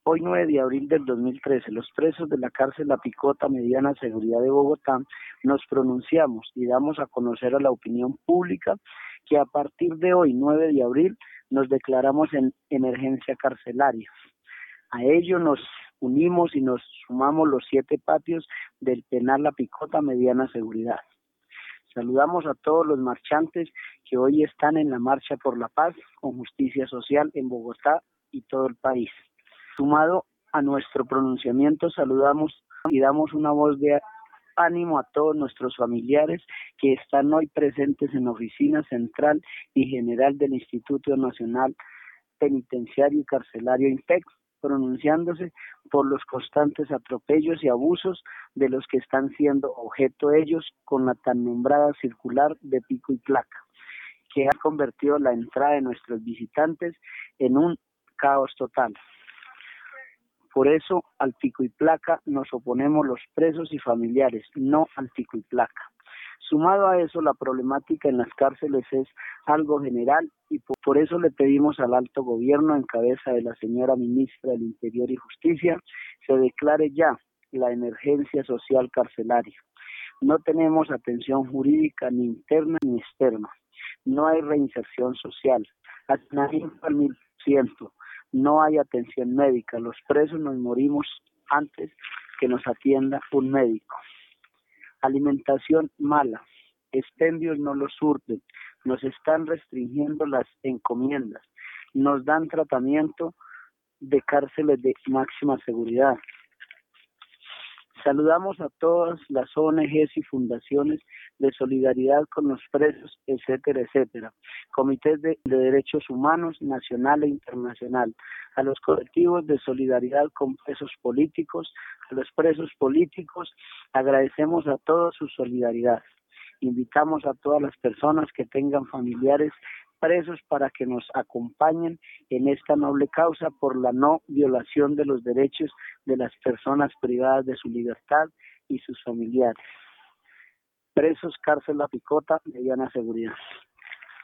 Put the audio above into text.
Hoy, 9 de abril del 2013, los presos de la cárcel La Picota, Mediana Seguridad de Bogotá, nos pronunciamos y damos a conocer a la opinión pública que a partir de hoy, 9 de abril, nos declaramos en emergencia carcelaria. A ello nos unimos y nos sumamos los 7 patios del penal La Picota, Mediana Seguridad. Saludamos a todos los marchantes que hoy están en la marcha por la paz con justicia social en Bogotá y todo el país. Sumado a nuestro pronunciamiento, saludamos y damos una voz de ánimo a todos nuestros familiares que están hoy presentes en la oficina central y general del Instituto Nacional Penitenciario y Carcelario INPEC, pronunciándose por los constantes atropellos y abusos de los que están siendo objeto ellos con la tan nombrada circular de pico y placa, que ha convertido la entrada de nuestros visitantes en un caos total. Por eso, al pico y placa nos oponemos los presos y familiares, no al pico y placa. Sumado a eso, la problemática en las cárceles es algo general y por eso le pedimos al alto gobierno, en cabeza de la señora ministra del Interior y Justicia, se declare ya la emergencia social carcelaria. No tenemos atención jurídica ni interna ni externa. No hay reinserción social. Hacinamiento al 1000%. No hay atención médica. Los presos nos morimos antes que nos atienda un médico. Alimentación mala. Expendios no los surten. Nos están restringiendo las encomiendas. Nos dan tratamiento de cárceles de máxima seguridad. Saludamos a todas las ONGs y fundaciones de solidaridad con los presos, etcétera, etcétera. Comités de derechos humanos nacional e internacional, a los colectivos de solidaridad con presos políticos, a los presos políticos, agradecemos a todos su solidaridad. Invitamos a todas las personas que tengan familiares presos para que nos acompañen en esta noble causa por la no violación de los derechos de las personas privadas de su libertad y sus familiares. Presos, cárcel La Picota, Mediana Seguridad.